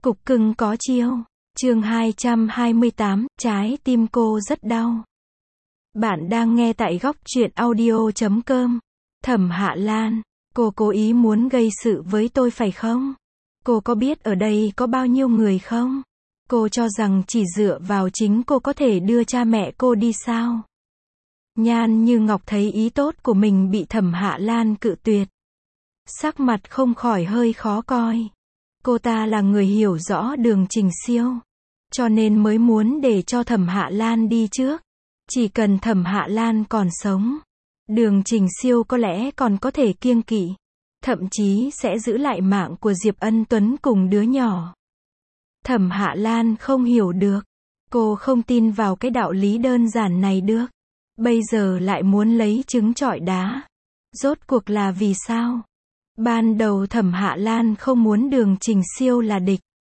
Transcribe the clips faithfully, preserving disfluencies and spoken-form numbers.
Cục cưng có chiêu. Chương hai trăm hai mươi tám, trái tim cô rất đau. Bạn đang nghe tại góc truyện audio chấm com. Thẩm Hạ Lan, cô cố ý muốn gây sự với tôi phải không? Cô có biết ở đây có bao nhiêu người không? Cô cho rằng chỉ dựa vào chính cô có thể đưa cha mẹ cô đi sao? Nhan Như Ngọc thấy ý tốt của mình bị Thẩm Hạ Lan cự tuyệt. Sắc mặt không khỏi hơi khó coi. Cô ta là người hiểu rõ Đường Trình Siêu, cho nên mới muốn để cho Thẩm Hạ Lan đi trước. Chỉ cần Thẩm Hạ Lan còn sống, Đường Trình Siêu có lẽ còn có thể kiêng kỵ, thậm chí sẽ giữ lại mạng của Diệp Ân Tuấn cùng đứa nhỏ. Thẩm Hạ Lan không hiểu được, cô không tin vào cái đạo lý đơn giản này được. Bây giờ lại muốn lấy trứng trọi đá. Rốt cuộc là vì sao? Ban đầu Thẩm Hạ Lan không muốn Đường Trình Siêu là địch.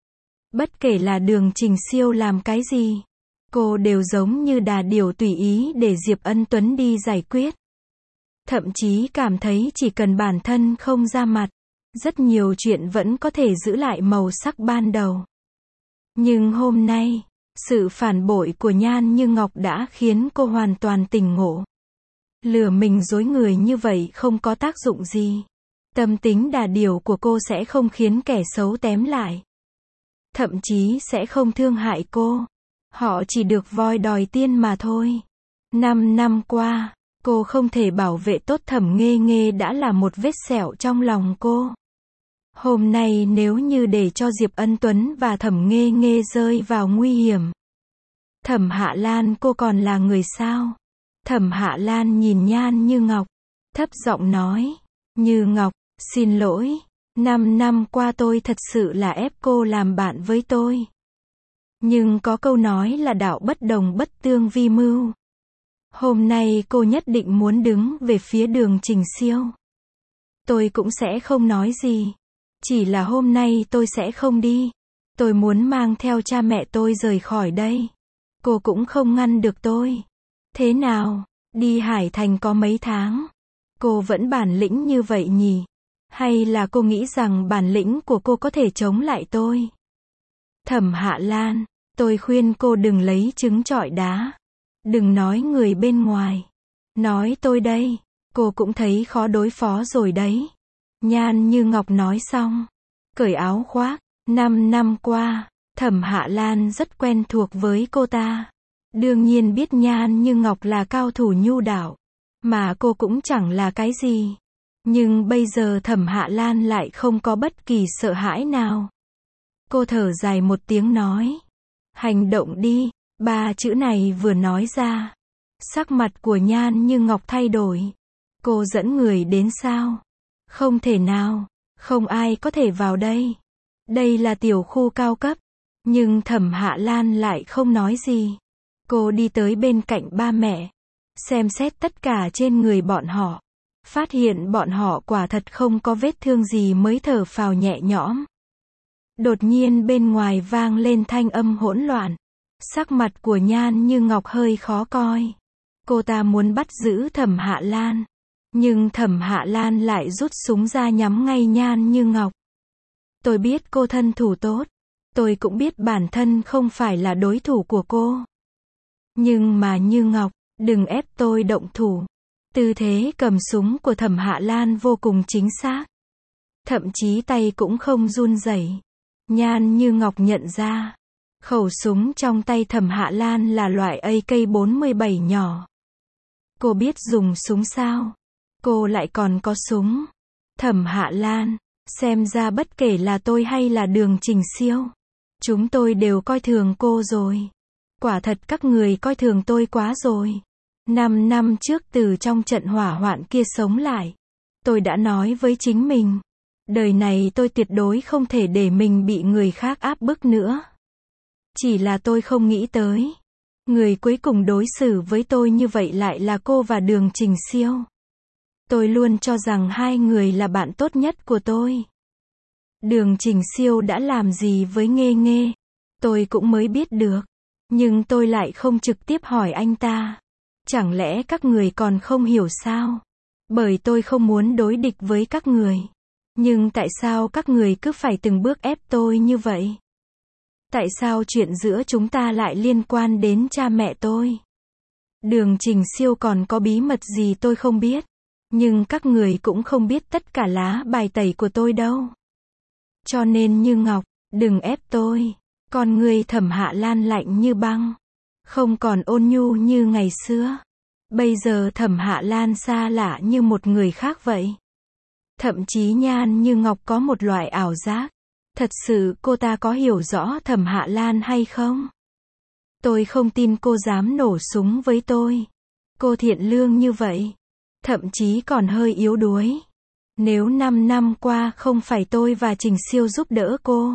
Bất kể là Đường Trình Siêu làm cái gì, cô đều giống như đà điểu tùy ý để Diệp Ân Tuấn đi giải quyết. Thậm chí cảm thấy chỉ cần bản thân không ra mặt, rất nhiều chuyện vẫn có thể giữ lại màu sắc ban đầu. Nhưng hôm nay, sự phản bội của Nhan Như Ngọc đã khiến cô hoàn toàn tỉnh ngộ. Lừa mình dối người như vậy không có tác dụng gì. Tâm tính đà điểu của cô sẽ không khiến kẻ xấu tém lại. Thậm chí sẽ không thương hại cô. Họ chỉ được voi đòi tiên mà thôi. Năm năm qua, cô không thể bảo vệ tốt Thẩm Nghê Nghê đã là một vết sẹo trong lòng cô. Hôm nay nếu như để cho Diệp Ân Tuấn và Thẩm Nghê Nghê rơi vào nguy hiểm, Thẩm Hạ Lan cô còn là người sao? Thẩm Hạ Lan nhìn Nhan Như Ngọc, thấp giọng nói, Như Ngọc, xin lỗi, năm năm qua tôi thật sự là ép cô làm bạn với tôi. Nhưng có câu nói là đạo bất đồng bất tương vi mưu. Hôm nay cô nhất định muốn đứng về phía Đường Trình Siêu. Tôi cũng sẽ không nói gì. Chỉ là hôm nay tôi sẽ không đi. Tôi muốn mang theo cha mẹ tôi rời khỏi đây. Cô cũng không ngăn được tôi. Thế nào, đi Hải Thành có mấy tháng? Cô vẫn bản lĩnh như vậy nhỉ? Hay là cô nghĩ rằng bản lĩnh của cô có thể chống lại tôi? Thẩm Hạ Lan, tôi khuyên cô đừng lấy trứng trọi đá. Đừng nói người bên ngoài. Nói tôi đây, cô cũng thấy khó đối phó rồi đấy. Nhan Như Ngọc nói xong, cởi áo khoác. Năm năm qua, Thẩm Hạ Lan rất quen thuộc với cô ta. Đương nhiên biết Nhan Như Ngọc là cao thủ nhu đạo, mà cô cũng chẳng là cái gì. Nhưng bây giờ Thẩm Hạ Lan lại không có bất kỳ sợ hãi nào. Cô thở dài một tiếng nói, hành động đi. Ba chữ này vừa nói ra, sắc mặt của Nhan Như Ngọc thay đổi. Cô dẫn người đến sao? Không thể nào, không ai có thể vào đây. Đây là tiểu khu cao cấp. Nhưng Thẩm Hạ Lan lại không nói gì. Cô đi tới bên cạnh ba mẹ, xem xét tất cả trên người bọn họ. Phát hiện bọn họ quả thật không có vết thương gì mới thở phào nhẹ nhõm. Đột nhiên bên ngoài vang lên thanh âm hỗn loạn. Sắc mặt của Nhan Như Ngọc hơi khó coi. Cô ta muốn bắt giữ Thẩm Hạ Lan. Nhưng Thẩm Hạ Lan lại rút súng ra nhắm ngay Nhan Như Ngọc. Tôi biết cô thân thủ tốt. Tôi cũng biết bản thân không phải là đối thủ của cô. Nhưng mà Như Ngọc, đừng ép tôi động thủ. Tư thế cầm súng của Thẩm Hạ Lan vô cùng chính xác. Thậm chí tay cũng không run rẩy. Nhan Như Ngọc nhận ra, khẩu súng trong tay Thẩm Hạ Lan là loại A K bốn mươi bảy nhỏ. Cô biết dùng súng sao? Cô lại còn có súng. Thẩm Hạ Lan, xem ra bất kể là tôi hay là Đường Trình Siêu, chúng tôi đều coi thường cô rồi. Quả thật các người coi thường tôi quá rồi. Năm năm trước từ trong trận hỏa hoạn kia sống lại, tôi đã nói với chính mình, đời này tôi tuyệt đối không thể để mình bị người khác áp bức nữa. Chỉ là tôi không nghĩ tới, người cuối cùng đối xử với tôi như vậy lại là cô và Đường Trình Siêu. Tôi luôn cho rằng hai người là bạn tốt nhất của tôi. Đường Trình Siêu đã làm gì với Nghê Nghê, tôi cũng mới biết được. Nhưng tôi lại không trực tiếp hỏi anh ta. Chẳng lẽ các người còn không hiểu sao? Bởi tôi không muốn đối địch với các người. Nhưng tại sao các người cứ phải từng bước ép tôi như vậy? Tại sao chuyện giữa chúng ta lại liên quan đến cha mẹ tôi? Đường Trình Siêu còn có bí mật gì tôi không biết. Nhưng các người cũng không biết tất cả lá bài tẩy của tôi đâu. Cho nên Như Ngọc, đừng ép tôi. Con người Thẩm Hạ Lan lạnh như băng. Không còn ôn nhu như ngày xưa. Bây giờ Thẩm Hạ Lan xa lạ như một người khác vậy. Thậm chí Nhan Như Ngọc có một loại ảo giác. Thật sự cô ta có hiểu rõ Thẩm Hạ Lan hay không? Tôi không tin cô dám nổ súng với tôi. Cô thiện lương như vậy. Thậm chí còn hơi yếu đuối. Nếu năm năm qua không phải tôi và Trình Siêu giúp đỡ cô,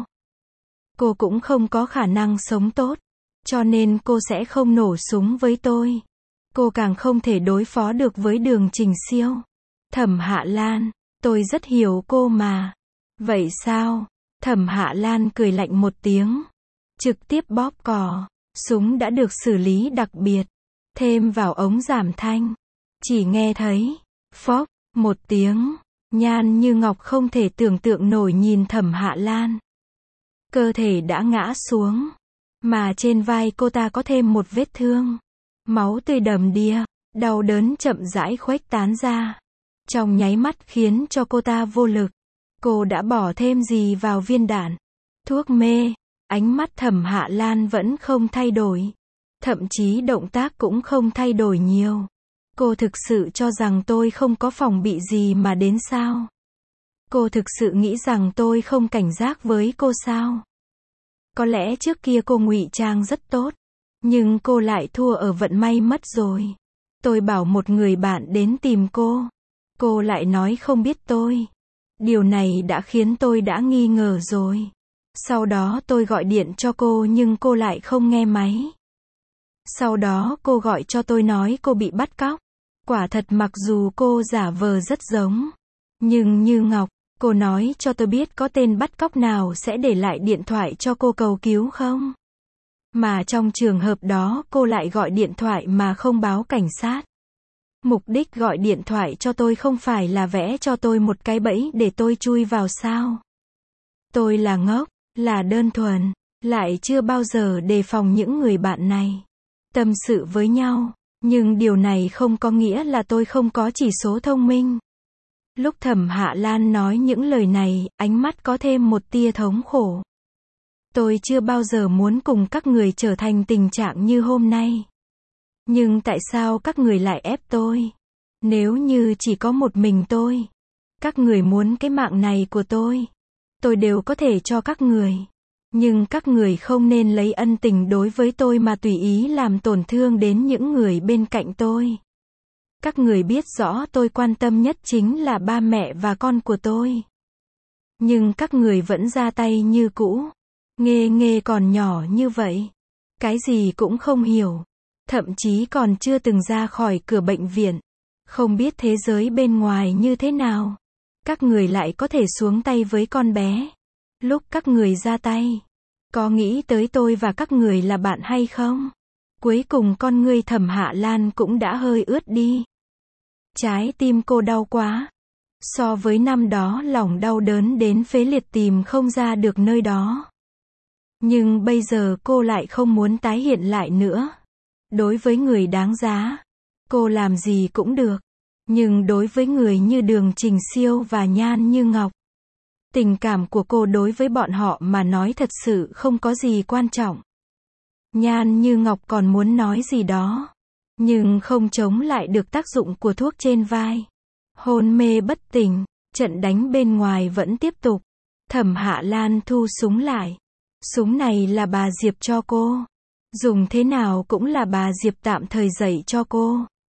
cô cũng không có khả năng sống tốt. Cho nên cô sẽ không nổ súng với tôi. Cô càng không thể đối phó được với Đường Trình Siêu. Thẩm Hạ Lan, tôi rất hiểu cô mà. Vậy sao? Thẩm Hạ Lan cười lạnh một tiếng. Trực tiếp bóp cò. Súng đã được xử lý đặc biệt. Thêm vào ống giảm thanh. Chỉ nghe thấy. Phốc. Một tiếng. Nhan Như Ngọc không thể tưởng tượng nổi nhìn Thẩm Hạ Lan. Cơ thể đã ngã xuống. Mà trên vai cô ta có thêm một vết thương. Máu tươi đầm đìa. Đau đớn chậm rãi khuếch tán ra. Trong nháy mắt khiến cho cô ta vô lực. Cô đã bỏ thêm gì vào viên đạn? Thuốc mê. Ánh mắt Thẩm Hạ Lan vẫn không thay đổi. Thậm chí động tác cũng không thay đổi nhiều. Cô thực sự cho rằng tôi không có phòng bị gì mà đến sao? Cô thực sự nghĩ rằng tôi không cảnh giác với cô sao? Có lẽ trước kia cô ngụy trang rất tốt. Nhưng cô lại thua ở vận may mất rồi. Tôi bảo một người bạn đến tìm cô. Cô lại nói không biết tôi. Điều này đã khiến tôi đã nghi ngờ rồi. Sau đó tôi gọi điện cho cô nhưng cô lại không nghe máy. Sau đó cô gọi cho tôi nói cô bị bắt cóc. Quả thật mặc dù cô giả vờ rất giống. Nhưng Như Ngọc, cô nói cho tôi biết có tên bắt cóc nào sẽ để lại điện thoại cho cô cầu cứu không? Mà trong trường hợp đó cô lại gọi điện thoại mà không báo cảnh sát. Mục đích gọi điện thoại cho tôi không phải là vẽ cho tôi một cái bẫy để tôi chui vào sao? Tôi là ngốc, là đơn thuần, lại chưa bao giờ đề phòng những người bạn này. Tâm sự với nhau, nhưng điều này không có nghĩa là tôi không có chỉ số thông minh. Lúc Thẩm Hạ Lan nói những lời này, ánh mắt có thêm một tia thống khổ. Tôi chưa bao giờ muốn cùng các người trở thành tình trạng như hôm nay. Nhưng tại sao các người lại ép tôi? Nếu như chỉ có một mình tôi, các người muốn cái mạng này của tôi, tôi đều có thể cho các người. Nhưng các người không nên lấy ân tình đối với tôi mà tùy ý làm tổn thương đến những người bên cạnh tôi. Các người biết rõ tôi quan tâm nhất chính là ba mẹ và con của tôi. Nhưng các người vẫn ra tay như cũ. Nghê nghê còn nhỏ như vậy. Cái gì cũng không hiểu. Thậm chí còn chưa từng ra khỏi cửa bệnh viện. Không biết thế giới bên ngoài như thế nào. Các người lại có thể xuống tay với con bé. Lúc các người ra tay, có nghĩ tới tôi và các người là bạn hay không? Cuối cùng con ngươi Thẩm Hạ Lan cũng đã hơi ướt đi. Trái tim cô đau quá. So với năm đó lòng đau đớn đến phế liệt tìm không ra được nơi đó. Nhưng bây giờ cô lại không muốn tái hiện lại nữa. Đối với người đáng giá, cô làm gì cũng được. Nhưng đối với người như Đường Trình Siêu và Nhan Như Ngọc, tình cảm của cô đối với bọn họ mà nói thật sự không có gì quan trọng. Nhan Như Ngọc còn muốn nói gì đó, nhưng không chống lại được tác dụng của thuốc trên vai. Hôn mê bất tỉnh, trận đánh bên ngoài vẫn tiếp tục. Thẩm Hạ Lan thu súng lại. Súng này là bà Diệp cho cô. Dùng thế nào cũng là bà Diệp tạm thời dạy cho cô.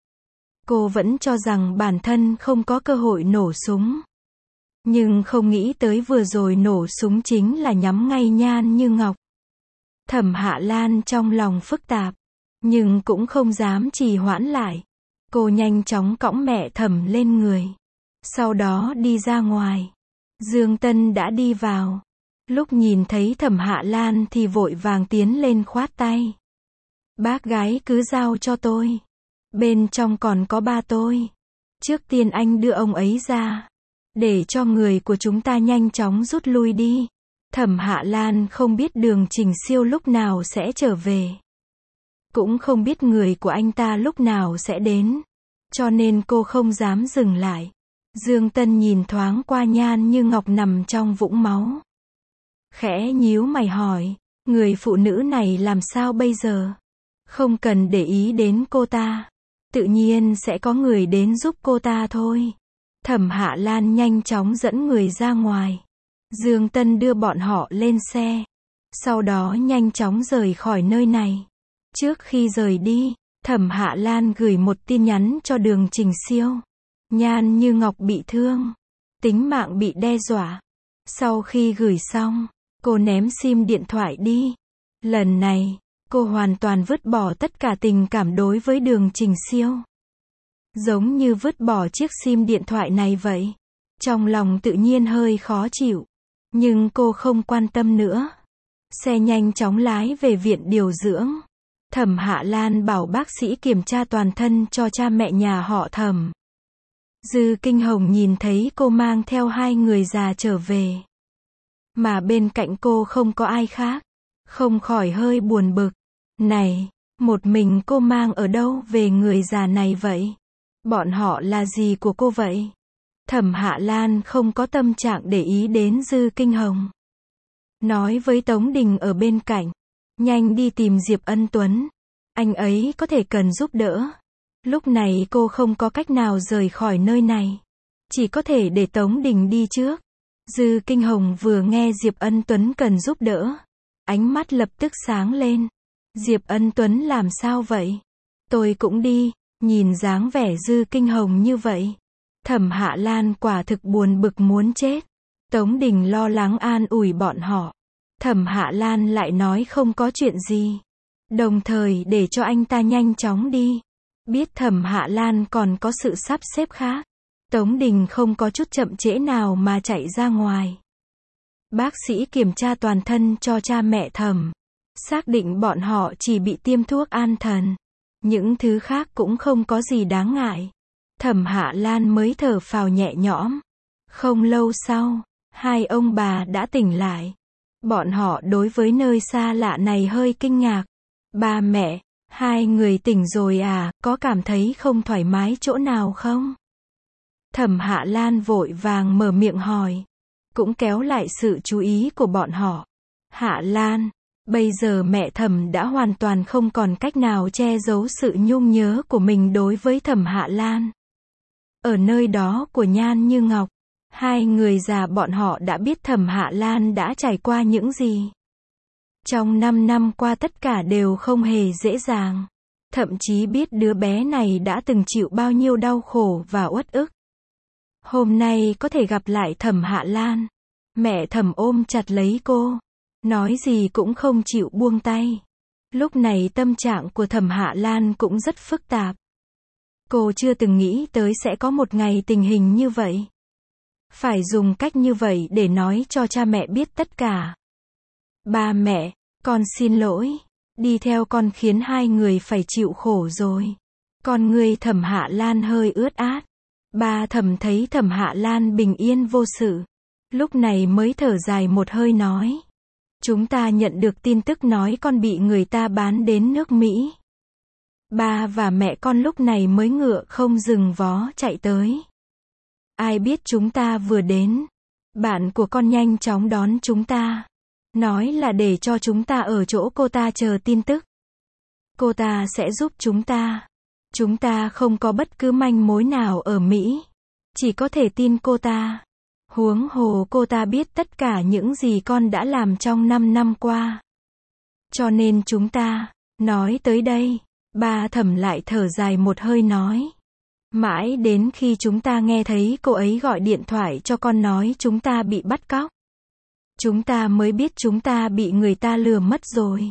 Cô vẫn cho rằng bản thân không có cơ hội nổ súng. Nhưng không nghĩ tới vừa rồi nổ súng chính là nhắm ngay Nhan Như Ngọc. Thẩm Hạ Lan trong lòng phức tạp, nhưng cũng không dám trì hoãn lại. Cô nhanh chóng cõng mẹ Thẩm lên người. Sau đó đi ra ngoài. Dương Tân đã đi vào. Lúc nhìn thấy Thẩm Hạ Lan thì vội vàng tiến lên khoát tay. Bác gái cứ giao cho tôi. Bên trong còn có ba tôi. Trước tiên anh đưa ông ấy ra. Để cho người của chúng ta nhanh chóng rút lui đi. Thẩm Hạ Lan không biết Đường Trình Siêu lúc nào sẽ trở về. Cũng không biết người của anh ta lúc nào sẽ đến. Cho nên cô không dám dừng lại. Dương Tân nhìn thoáng qua Nhan Như Ngọc nằm trong vũng máu. Khẽ nhíu mày hỏi, người phụ nữ này làm sao bây giờ? Không cần để ý đến cô ta. Tự nhiên sẽ có người đến giúp cô ta thôi. Thẩm Hạ Lan nhanh chóng dẫn người ra ngoài. Dương Tân đưa bọn họ lên xe. Sau đó nhanh chóng rời khỏi nơi này. Trước khi rời đi, Thẩm Hạ Lan gửi một tin nhắn cho Đường Trình Siêu. Nhan Như Ngọc bị thương. Tính mạng bị đe dọa. Sau khi gửi xong, cô ném sim điện thoại đi. Lần này, cô hoàn toàn vứt bỏ tất cả tình cảm đối với Đường Trình Siêu. Giống như vứt bỏ chiếc sim điện thoại này vậy. Trong lòng tự nhiên hơi khó chịu. Nhưng cô không quan tâm nữa. Xe nhanh chóng lái về viện điều dưỡng. Thẩm Hạ Lan bảo bác sĩ kiểm tra toàn thân cho cha mẹ nhà họ Thẩm. Dư Kinh Hồng nhìn thấy cô mang theo hai người già trở về. Mà bên cạnh cô không có ai khác. Không khỏi hơi buồn bực. Này, một mình cô mang ở đâu về người già này vậy? Bọn họ là gì của cô vậy? Thẩm Hạ Lan không có tâm trạng để ý đến Dư Kinh Hồng. Nói với Tống Đình ở bên cạnh. Nhanh đi tìm Diệp Ân Tuấn. Anh ấy có thể cần giúp đỡ. Lúc này cô không có cách nào rời khỏi nơi này. Chỉ có thể để Tống Đình đi trước. Dư Kinh Hồng vừa nghe Diệp Ân Tuấn cần giúp đỡ. Ánh mắt lập tức sáng lên. Diệp Ân Tuấn làm sao vậy? Tôi cũng đi. Nhìn dáng vẻ Dư Kinh Hồng như vậy. Thẩm Hạ Lan quả thực buồn bực muốn chết. Tống Đình lo lắng an ủi bọn họ. Thẩm Hạ Lan lại nói không có chuyện gì. Đồng thời để cho anh ta nhanh chóng đi. Biết Thẩm Hạ Lan còn có sự sắp xếp khác. Tống Đình không có chút chậm trễ nào mà chạy ra ngoài. Bác sĩ kiểm tra toàn thân cho cha mẹ Thẩm. Xác định bọn họ chỉ bị tiêm thuốc an thần. Những thứ khác cũng không có gì đáng ngại. Thẩm Hạ Lan mới thở phào nhẹ nhõm. Không lâu sau, hai ông bà đã tỉnh lại. Bọn họ đối với nơi xa lạ này hơi kinh ngạc. Ba mẹ, hai người tỉnh rồi à, có cảm thấy không thoải mái chỗ nào không? Thẩm Hạ Lan vội vàng mở miệng hỏi. Cũng kéo lại sự chú ý của bọn họ. Hạ Lan, bây giờ mẹ Thẩm đã hoàn toàn không còn cách nào che giấu sự nhung nhớ của mình đối với Thẩm Hạ Lan. Ở nơi đó của Nhan Như Ngọc, hai người già bọn họ đã biết Thẩm Hạ Lan đã trải qua những gì. Trong năm năm qua tất cả đều không hề dễ dàng. Thậm chí biết đứa bé này đã từng chịu bao nhiêu đau khổ và uất ức. Hôm nay có thể gặp lại Thẩm Hạ Lan. Mẹ Thẩm ôm chặt lấy cô. Nói gì cũng không chịu buông tay. Lúc này tâm trạng của Thẩm Hạ Lan cũng rất phức tạp. Cô chưa từng nghĩ tới sẽ có một ngày tình hình như vậy. Phải dùng cách như vậy để nói cho cha mẹ biết tất cả. Ba mẹ, con xin lỗi. Đi theo con khiến hai người phải chịu khổ rồi. Con người Thẩm Hạ Lan hơi ướt át. Ba Thẩm thấy Thẩm Hạ Lan bình yên vô sự. Lúc này mới thở dài một hơi nói. Chúng ta nhận được tin tức nói con bị người ta bán đến nước Mỹ. Ba và mẹ con lúc này mới ngựa không dừng vó chạy tới. Ai biết chúng ta vừa đến. Bạn của con nhanh chóng đón chúng ta. Nói là để cho chúng ta ở chỗ cô ta chờ tin tức. Cô ta sẽ giúp chúng ta. Chúng ta không có bất cứ manh mối nào ở Mỹ. Chỉ có thể tin cô ta. Huống hồ cô ta biết tất cả những gì con đã làm trong năm năm qua. Cho nên chúng ta, nói tới đây, ba Thẩm lại thở dài một hơi nói. Mãi đến khi chúng ta nghe thấy cô ấy gọi điện thoại cho con nói chúng ta bị bắt cóc. Chúng ta mới biết chúng ta bị người ta lừa mất rồi.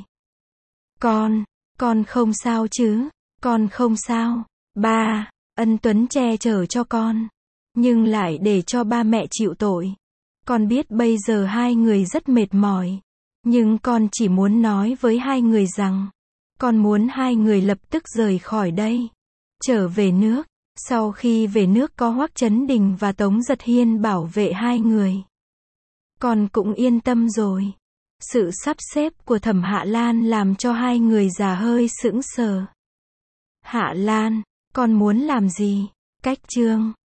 Con, con không sao chứ, con không sao. Ba, Ân Tuấn che chở cho con. Nhưng lại để cho ba mẹ chịu tội. Con biết bây giờ hai người rất mệt mỏi. Nhưng con chỉ muốn nói với hai người rằng. Con muốn hai người lập tức rời khỏi đây. Trở về nước. Sau khi về nước có Hoắc Chấn Đình và Tống Giật Hiên bảo vệ hai người. Con cũng yên tâm rồi. Sự sắp xếp của Thẩm Hạ Lan làm cho hai người già hơi sững sờ. Hạ Lan, con muốn làm gì? Cách chương